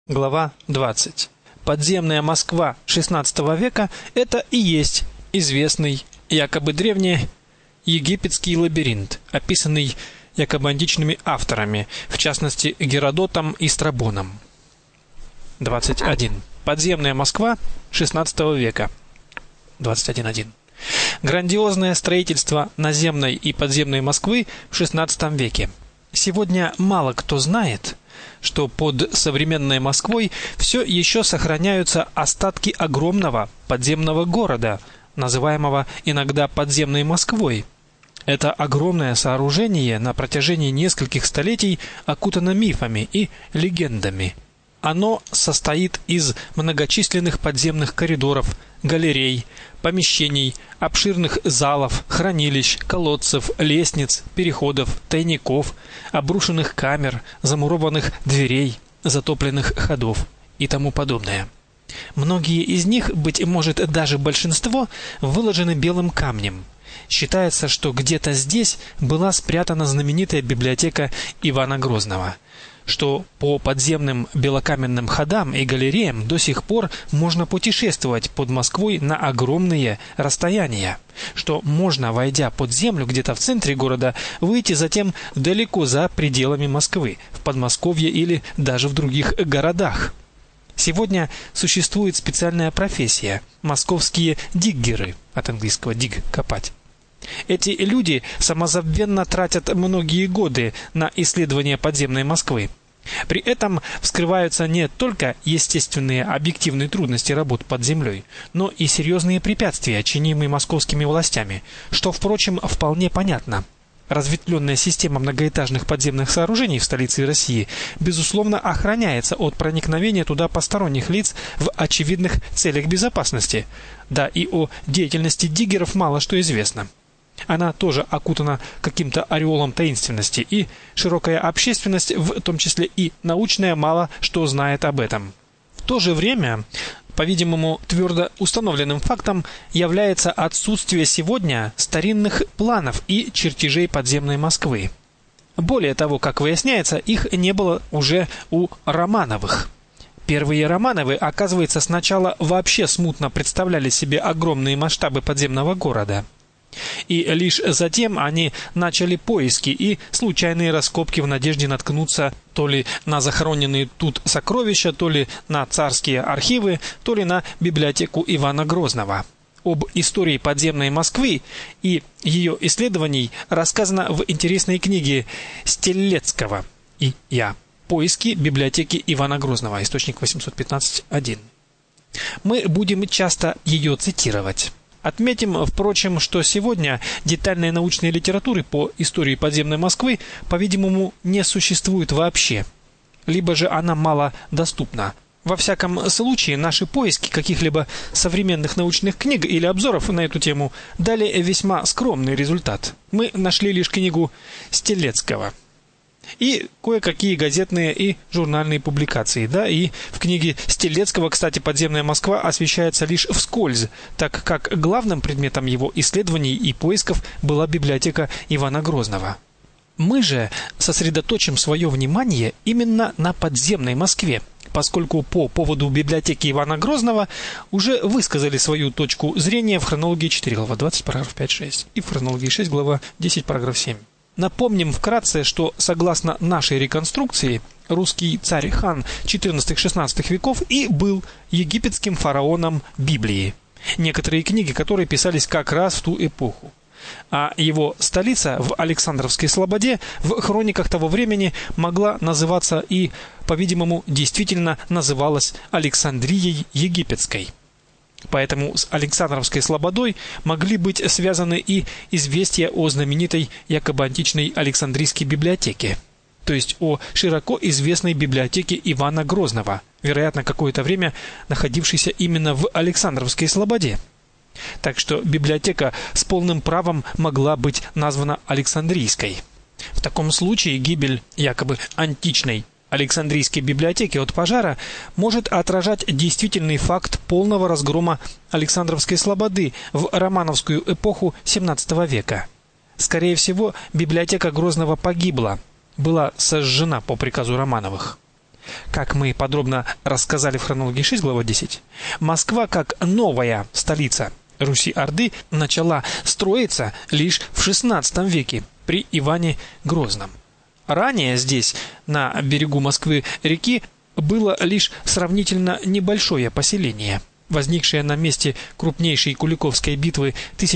Глава 20. Подземная Москва XVI века – это и есть известный, якобы древний египетский лабиринт, описанный якобы античными авторами, в частности Геродотом и Страбоном. 21. Подземная Москва XVI века. 21.1. Грандиозное строительство наземной и подземной Москвы в XVI веке. Сегодня мало кто знает, что под современной Москвой все еще сохраняются остатки огромного подземного города, называемого иногда подземной Москвой. Это огромное сооружение на протяжении нескольких столетий окутано мифами и легендами. Оно состоит из многочисленных подземных коридоров, галерей, помещений, обширных залов, хранилищ, колодцев, лестниц, переходов, тайников, обрушенных камер, замурованных дверей, затопленных ходов и тому подобное. Многие из них, быть может даже большинство, выложены белым камнем. Считается, что где-то здесь была спрятана знаменитая библиотека Ивана Грозного, что по подземным белокаменным ходам и галереям до сих пор можно путешествовать под Москвой на огромные расстояния, что можно, войдя под землю где-то в центре города, выйти затем далеко за пределами Москвы, в Подмосковье или даже в других городах. Сегодня существует специальная профессия – московские диггеры, от английского dig – копать. Эти люди самозабвенно тратят многие годы на исследование подземной Москвы. При этом вскрываются не только естественные объективные трудности работ под землей, но и серьезные препятствия, чинимые московскими властями, что, впрочем, вполне понятно. Разветвленная система многоэтажных подземных сооружений в столице России, безусловно, охраняется от проникновения туда посторонних лиц в очевидных целях безопасности. Да и о деятельности диггеров мало что известно. Она тоже окутана каким-то ореолом таинственности, и широкая общественность, в том числе и научная, мало что знает об этом. В то же время, по-видимому, твердо установленным фактом является отсутствие сегодня старинных планов и чертежей подземной Москвы. Более того, как выясняется, их не было уже у Романовых. Первые Романовы, оказывается, сначала вообще смутно представляли себе огромные масштабы подземного города. И лишь затем они начали поиски и случайные раскопки в надежде наткнуться то ли на захороненные тут сокровища, то ли на царские архивы, то ли на библиотеку Ивана Грозного. Об истории подземной Москвы и ее исследований рассказано в интересной книге Стеллецкого и я «Поиски библиотеки Ивана Грозного», источник 815.1. Мы будем часто ее цитировать. Отметим, впрочем, что сегодня детальной научной литературы по истории подземной Москвы, по-видимому, не существует вообще, либо же она мало доступна. Во всяком случае, наши поиски каких-либо современных научных книг или обзоров на эту тему дали весьма скромный результат. Мы нашли лишь книгу Стеллецкого и кое-какие газетные и журнальные публикации. Да, и в книге Стеллецкого, кстати, подземная Москва освещается лишь вскользь, так как главным предметом его исследований и поисков была библиотека Ивана Грозного. Мы же сосредоточим свое внимание именно на подземной Москве, поскольку по поводу библиотеки Ивана Грозного уже высказали свою точку зрения в хронологии 4, глава 20, параграф 5-6, и в хронологии 6, глава 10, параграф 7. Напомним вкратце, что согласно нашей реконструкции, русский царь-хан XIV-XVI веков и был египетским фараоном Библии, некоторые книги которые писались как раз в ту эпоху. А его столица в Александровской слободе в хрониках того времени могла называться и, по-видимому, действительно называлась Александрией Египетской. Поэтому с Александровской слободой могли быть связаны и известия о знаменитой якобы античной Александрийской библиотеке, то есть о широко известной библиотеке Ивана Грозного, вероятно, какое-то время находившейся именно в Александровской слободе. Так что библиотека с полным правом могла быть названа Александрийской. В таком случае гибель якобы античной Александрийской библиотеки от пожара может отражать действительный факт полного разгрома Александровской слободы в романовскую эпоху XVII века. Скорее всего, библиотека Грозного погибла, была сожжена по приказу Романовых. Как мы подробно рассказали в хронологии 6, глава 10, Москва, как новая столица Руси-Орды, начала строиться лишь в XVI веке при Иване Грозном. Ранее здесь, на берегу Москвы-реки, было лишь сравнительно небольшое поселение, возникшее на месте крупнейшей Куликовской битвы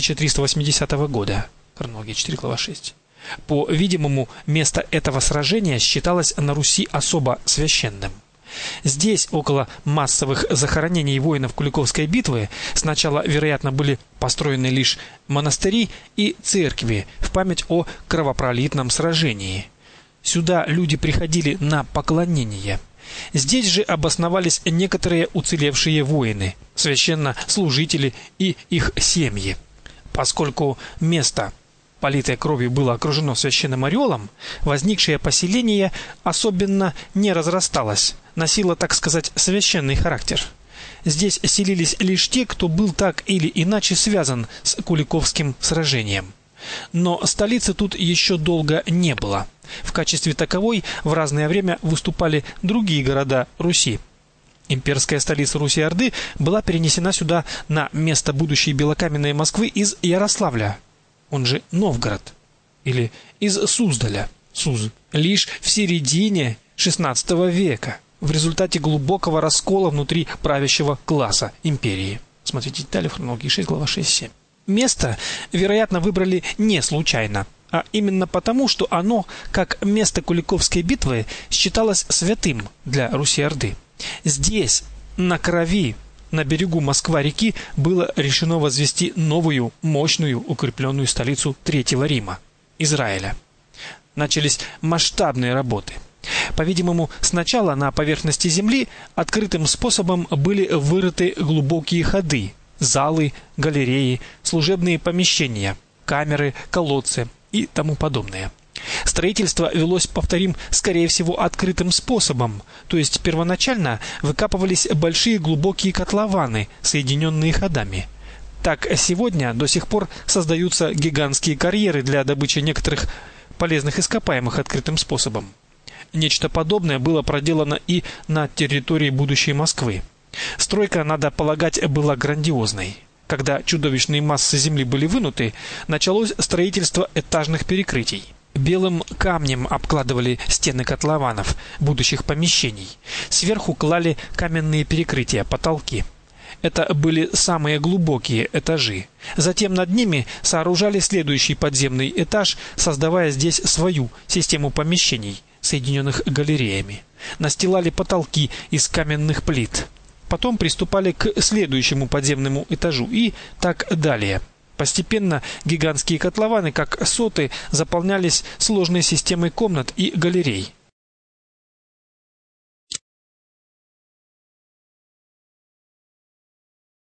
1380 года. Хронология 4, глава 6. По-видимому, место этого сражения считалось на Руси особо священным. Здесь, около массовых захоронений воинов Куликовской битвы, сначала, вероятно, были построены лишь монастыри и церкви в память о кровопролитном сражении. Сюда люди приходили на поклонение. Здесь же обосновались некоторые уцелевшие воины, священнослужители и их семьи. Поскольку место, политое кровью, было окружено священным ореолом, возникшее поселение особенно не разрасталось, носило, так сказать, священный характер. Здесь селились лишь те, кто был так или иначе связан с Куликовским сражением. Но столицы тут еще долго не было. В качестве таковой в разное время выступали другие города Руси. Имперская столица Руси-Орды была перенесена сюда на место будущей белокаменной Москвы из Ярославля, он же Новгород, или из Суздаля, Суз, лишь в середине XVI века, в результате глубокого раскола внутри правящего класса империи. Смотрите детали в хронологии 6, глава 6-7. Место, вероятно, выбрали не случайно, а именно потому, что оно, как место Куликовской битвы, считалось святым для Руси-Орды. Здесь, на крови, на берегу Москва-реки, было решено возвести новую, мощную, укрепленную столицу Третьего Рима – Израиля. Начались масштабные работы. По-видимому, сначала на поверхности земли открытым способом были вырыты глубокие ходы, залы, галереи, служебные помещения, камеры, колодцы и тому подобное. Строительство велось, повторим, скорее всего, открытым способом, то есть первоначально выкапывались большие глубокие котлованы, соединенные ходами. Так сегодня до сих пор создаются гигантские карьеры для добычи некоторых полезных ископаемых открытым способом. Нечто подобное было проделано и на территории будущей Москвы. Стройка, надо полагать, была грандиозной. Когда чудовищные массы земли были вынуты, началось строительство этажных перекрытий. Белым камнем обкладывали стены котлованов, будущих помещений. Сверху клали каменные перекрытия, потолки. Это были самые глубокие этажи. Затем над ними сооружали следующий подземный этаж, создавая здесь свою систему помещений, соединенных галереями. Настилали потолки из каменных плит. Потом приступали к следующему подземному этажу и так далее. Постепенно гигантские котлованы, как соты, заполнялись сложной системой комнат и галерей.